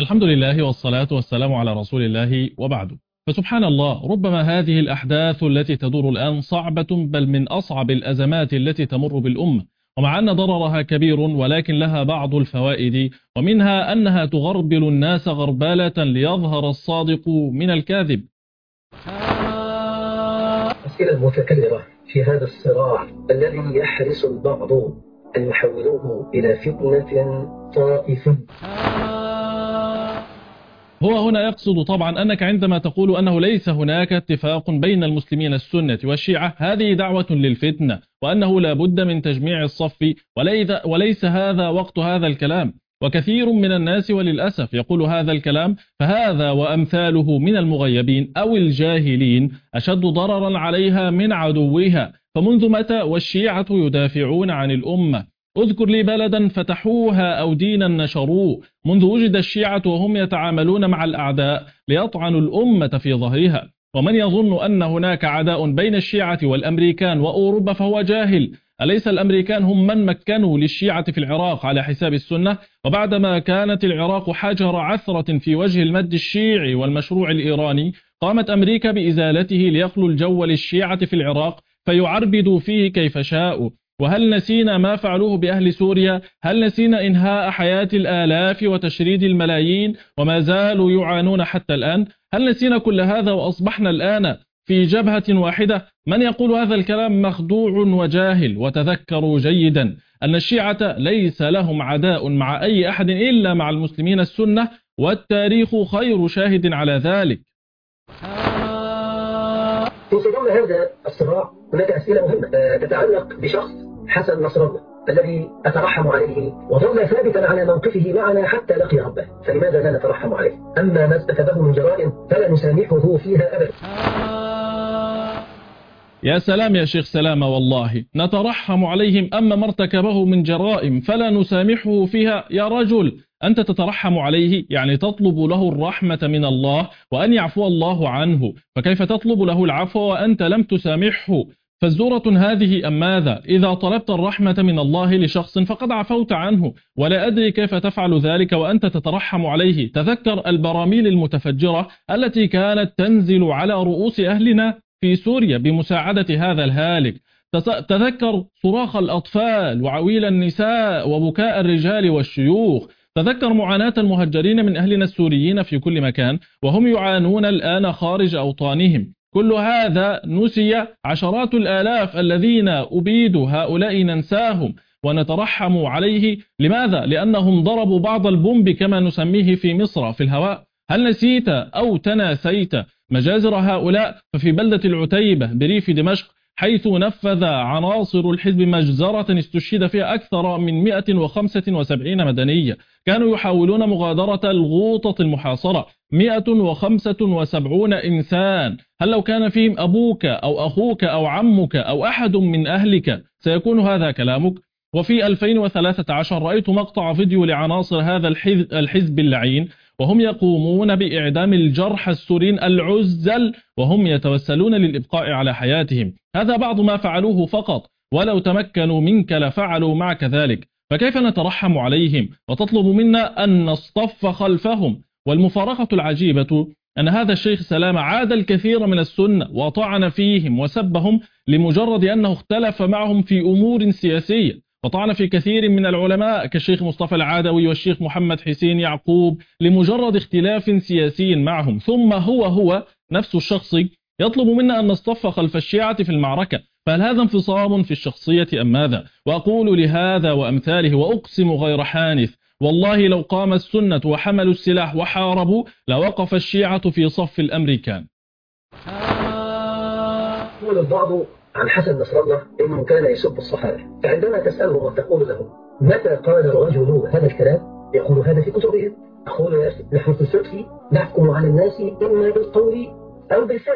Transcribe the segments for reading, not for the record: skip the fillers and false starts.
الحمد لله والصلاة والسلام على رسول الله وبعد. فسبحان الله، ربما هذه الأحداث التي تدور الآن صعبة، بل من أصعب الأزمات التي تمر بالأمة، ومع أن ضررها كبير ولكن لها بعض الفوائد، ومنها أنها تغربل الناس غربالة ليظهر الصادق من الكاذب. الأسئلة المتكررة في هذا الصراع الذي يحرص البعض أن يحولوه إلى فتنة طائفية. هو هنا يقصد طبعا أنك عندما تقول أنه ليس هناك اتفاق بين المسلمين السنة والشيعة، هذه دعوة للفتنة، وأنه لا بد من تجميع الصف، وليس هذا وقت هذا الكلام. وكثير من الناس وللأسف يقول هذا الكلام، فهذا وأمثاله من المغيبين أو الجاهلين أشد ضررا عليها من عدوها. فمنذ متى والشيعة يدافعون عن الأمة؟ اذكر لي بلدا فتحوها أو دينا نشروه. منذ وجد الشيعة وهم يتعاملون مع الأعداء ليطعنوا الأمة في ظهرها. ومن يظن أن هناك عداء بين الشيعة والأمريكان وأوروبا فهو جاهل. أليس الأمريكان هم من مكنوا للشيعة في العراق على حساب السنة؟ وبعدما كانت العراق حجر عثرة في وجه المد الشيعي والمشروع الإيراني، قامت أمريكا بإزالته ليخلو الجو للشيعة في العراق فيعربدوا فيه كيف شاءوا. وهل نسينا ما فعلوه بأهل سوريا؟ هل نسينا إنهاء حياة الآلاف وتشريد الملايين وما زالوا يعانون حتى الآن؟ هل نسينا كل هذا وأصبحنا الآن في جبهة واحدة؟ من يقول هذا الكلام مخدوع وجاهل. وتذكروا جيدا أن الشيعة ليس لهم عداء مع أي أحد إلا مع المسلمين السنة، والتاريخ خير شاهد على ذلك. في صدام هذا الصراع هناك أسئلة مهمة تتعلق بشخص حسن نصر الله الذي أترحم عليه وظل ثابتا على موقفه معنا حتى لقي ربه، فلماذا لا نترحم عليه؟ أما ما ارتكبه من جرائم فلا نسامحه فيها أبدا. يا سلام يا شيخ سلامة، والله نترحم عليهم، أما ما ارتكبه من جرائم فلا نسامحه فيها. يا رجل، أنت تترحم عليه يعني تطلب له الرحمة من الله وأن يعفو الله عنه، فكيف تطلب له العفو وأنت لم تسامحه؟ فالزورة هذه أم ماذا؟ إذا طلبت الرحمة من الله لشخص فقد عفوت عنه، ولا أدري كيف تفعل ذلك وأنت تترحم عليه. تذكر البراميل المتفجرة التي كانت تنزل على رؤوس أهلنا في سوريا بمساعدة هذا الهالك. تذكر صراخ الأطفال وعويل النساء وبكاء الرجال والشيوخ. تذكر معاناة المهجرين من أهلنا السوريين في كل مكان وهم يعانون الآن خارج أوطانهم. كل هذا نسي. عشرات الآلاف الذين أبيدوا هؤلاء ننساهم ونترحم عليه. لماذا؟ لأنهم ضربوا بعض البومب كما نسميه في مصر في الهواء. هل نسيت أو تناسيت مجازر هؤلاء؟ ففي بلدة العتيبة بريف دمشق حيث نفذ عناصر الحزب مجزرة استشهد فيها أكثر من 175 مدنية كانوا يحاولون مغادرة الغوطة المحاصرة، 175 إنسان. هل لو كان فيهم أبوك أو أخوك أو عمك أو أحد من أهلك سيكون هذا كلامك؟ وفي 2013 رأيت مقطع فيديو لعناصر هذا الحزب اللعين وهم يقومون بإعدام الجرحى السوريين العزل وهم يتوسلون للإبقاء على حياتهم. هذا بعض ما فعلوه فقط، ولو تمكنوا منك لفعلوا معك ذلك. فكيف نترحم عليهم وتطلب منا أن نصطف خلفهم؟ والمفارقة العجيبة أن هذا الشيخ سلامة عاد الكثير من السنة وطعن فيهم وسبهم لمجرد أنه اختلف معهم في أمور سياسية، وطعن في كثير من العلماء كالشيخ مصطفى العادوي والشيخ محمد حسين يعقوب لمجرد اختلاف سياسي معهم. ثم هو نفس الشخص يطلب منا أن نصطف خلف الشيعة في المعركة. فهل هذا انفصام في الشخصية أم ماذا؟ وأقول لهذا وأمثاله وأقسم غير حانث، والله لو قام السنة وحملوا السلاح وحاربوا لوقف الشيعة في صف الأمريكان. يقول البعض عن حسن نصر الله إنه كان يسب الصحابة، فعندما تسأله وتقول له متى قال الرجل هذا الكلام يقول هذا في كتبهم. أقول يا أخي نحن في الفقه نحكم على الناس إما بالقول أو بالفعل.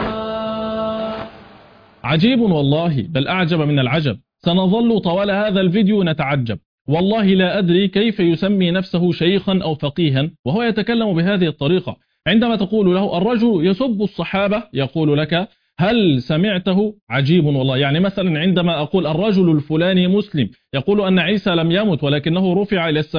عجيب والله، بل أعجب من العجب. سنظل طوال هذا الفيديو نتعجب. والله لا أدري كيف يسمي نفسه شيخا أو فقيها وهو يتكلم بهذه الطريقة. عندما تقول له الرجل يسب الصحابة يقول لك هل سمعته؟ عجيب والله. يعني مثلا عندما أقول الرجل الفلاني مسلم يقول أن عيسى لم يمت ولكنه رفع إلى السماء،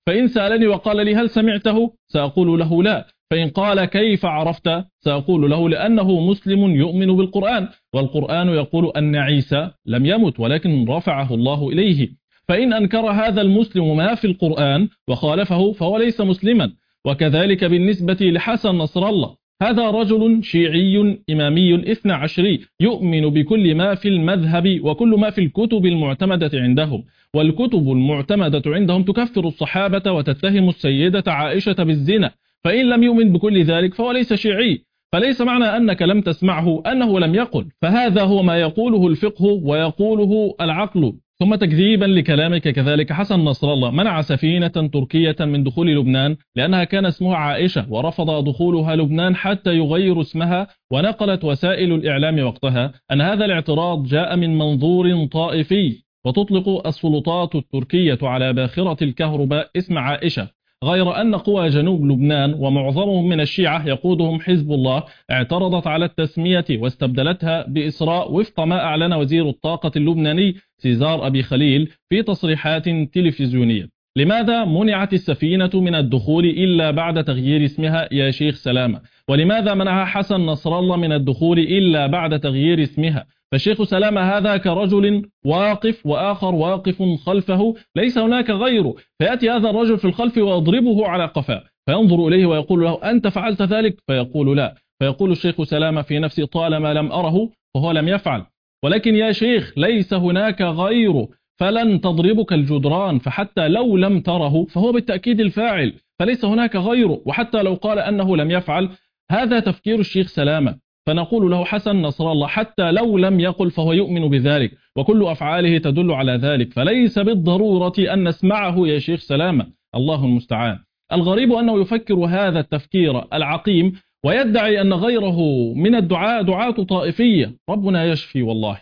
فإن سألني وقال لي هل سمعته سأقول له لا، فإن قال كيف عرفت سأقول له لأنه مسلم يؤمن بالقرآن، والقرآن يقول أن عيسى لم يمت ولكن رفعه الله إليه. فإن أنكر هذا المسلم ما في القرآن وخالفه فهو ليس مسلما. وكذلك بالنسبة لحسن نصر الله، هذا رجل شيعي إمامي 12 يؤمن بكل ما في المذهب وكل ما في الكتب المعتمدة عندهم، والكتب المعتمدة عندهم تكفر الصحابة وتتهم السيدة عائشة بالزنا، فإن لم يؤمن بكل ذلك فهو ليس شيعي. فليس معنى أنك لم تسمعه أنه لم يقل، فهذا هو ما يقوله الفقه ويقوله العقل. ثم تكذيبا لكلامك كذلك، حسن نصر الله منع سفينة تركية من دخول لبنان لأنها كان اسمها عائشة ورفض دخولها لبنان حتى يغير اسمها، ونقلت وسائل الإعلام وقتها أن هذا الاعتراض جاء من منظور طائفي، وتطلق السلطات التركية على باخرة الكهرباء اسم عائشة، غير أن قوى جنوب لبنان ومعظمهم من الشيعة يقودهم حزب الله اعترضت على التسمية واستبدلتها بإسراء وفق ما أعلن وزير الطاقة اللبناني سيزار أبي خليل في تصريحات تلفزيونية. لماذا منعت السفينة من الدخول إلا بعد تغيير اسمها يا شيخ سلامة؟ ولماذا منع حسن نصر الله من الدخول إلا بعد تغيير اسمها؟ فالشيخ سلامة هذا كرجل واقف وآخر واقف خلفه ليس هناك غيره، فيأتي هذا الرجل في الخلف ويضربه على قفاه فينظر إليه ويقول له أنت فعلت ذلك؟ فيقول لا، فيقول الشيخ سلامة في نفسه طالما لم أره فهو لم يفعل، ولكن يا شيخ ليس هناك غيره فلن تضربك الجدران، فحتى لو لم تره فهو بالتأكيد الفاعل فليس هناك غيره، وحتى لو قال أنه لم يفعل هذا تفكير الشيخ سلامة. فنقول له حسن نصر الله حتى لو لم يقل فهو يؤمن بذلك وكل أفعاله تدل على ذلك، فليس بالضرورة أن نسمعه يا شيخ سلامة، الله المستعان. الغريب أنه يفكر هذا التفكير العقيم ويدعي أن غيره من الدعاء دعاة طائفية، ربنا يشفي والله.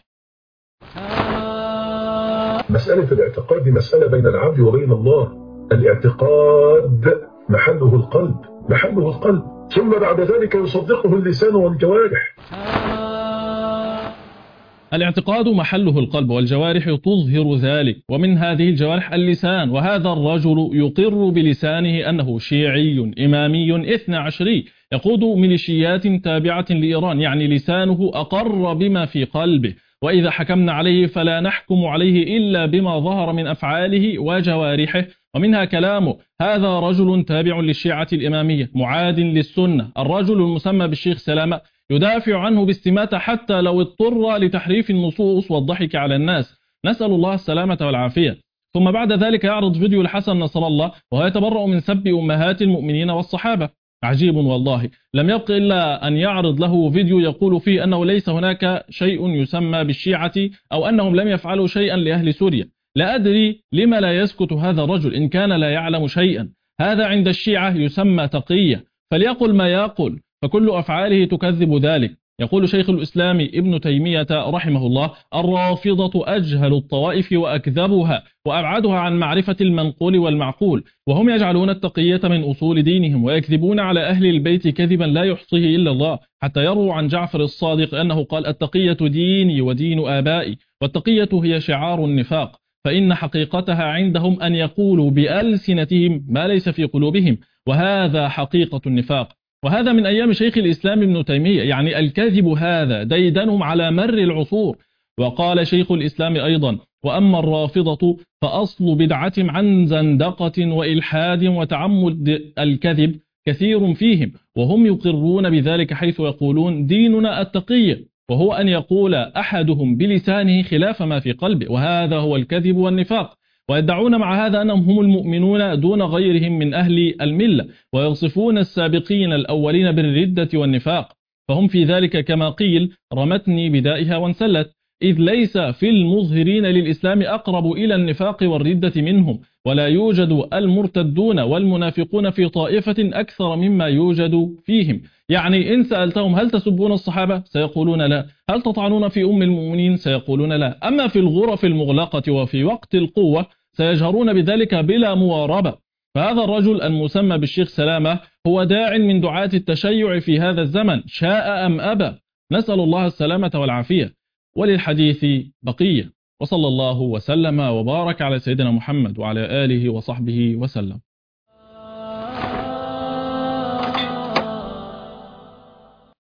مسألة الاعتقاد مسألة بين العبد وبين الله. الاعتقاد محله القلب، محله القلب، ثم بعد ذلك يصدقه اللسان والجوارح. الاعتقاد محله القلب والجوارح تظهر ذلك، ومن هذه الجوارح اللسان، وهذا الرجل يقر بلسانه أنه شيعي إمامي 12 يقود ميليشيات تابعة لإيران، يعني لسانه أقر بما في قلبه، وإذا حكمنا عليه فلا نحكم عليه إلا بما ظهر من أفعاله وجوارحه، ومنها كلامه. هذا رجل تابع للشيعة الإمامية معاد للسنة، الرجل المسمى بالشيخ سلامة يدافع عنه باستماتة حتى لو اضطر لتحريف النصوص والضحك على الناس، نسأل الله السلامة والعافية. ثم بعد ذلك يعرض فيديو لحسن نصر الله وهو يتبرأ من سب أمهات المؤمنين والصحابة. عجيب والله، لم يبق إلا أن يعرض له فيديو يقول فيه أنه ليس هناك شيء يسمى بالشيعة أو أنهم لم يفعلوا شيئا لأهل سوريا. لا أدري لما لا يسكت هذا الرجل إن كان لا يعلم شيئا. هذا عند الشيعة يسمى تقية، فليقل ما يقول فكل أفعاله تكذب ذلك. يقول شيخ الإسلام ابن تيمية رحمه الله: الرافضة أجهل الطوائف وأكذبها وأبعدها عن معرفة المنقول والمعقول، وهم يجعلون التقية من أصول دينهم ويكذبون على أهل البيت كذبا لا يحصيه إلا الله، حتى يروا عن جعفر الصادق أنه قال: التقية ديني ودين آبائي، والتقية هي شعار النفاق، فإن حقيقتها عندهم أن يقولوا بألسنتهم ما ليس في قلوبهم، وهذا حقيقة النفاق. وهذا من أيام شيخ الإسلام ابن تيمية، يعني الكذب هذا ديدنهم على مر العصور. وقال شيخ الإسلام أيضا: وأما الرافضة فأصل بدعتهم عن زندقة وإلحاد وتعمد الكذب كثير فيهم، وهم يقرون بذلك حيث يقولون ديننا التقية، وهو أن يقول أحدهم بلسانه خلاف ما في قلبه، وهذا هو الكذب والنفاق. ويدعون مع هذا أنهم هم المؤمنون دون غيرهم من أهل الملة، ويصفون السابقين الأولين بالردة والنفاق، فهم في ذلك كما قيل: رمتني بدائها وانسلت، إذ ليس في المظهرين للإسلام أقرب إلى النفاق والردة منهم، ولا يوجد المرتدون والمنافقون في طائفة أكثر مما يوجد فيهم. يعني إن سألتهم: هل تسبون الصحابة؟ سيقولون لا. هل تطعنون في أم المؤمنين؟ سيقولون لا. أما في الغرف المغلقة وفي وقت القوة سيجهرون بذلك بلا مواربة. فهذا الرجل المسمى بالشيخ سلامة هو داع من دعاة التشيع في هذا الزمن، شاء أم أبى، نسأل الله السلامة والعافية. وللحديث بقية، وصلى الله وسلم وبارك على سيدنا محمد وعلى آله وصحبه وسلم.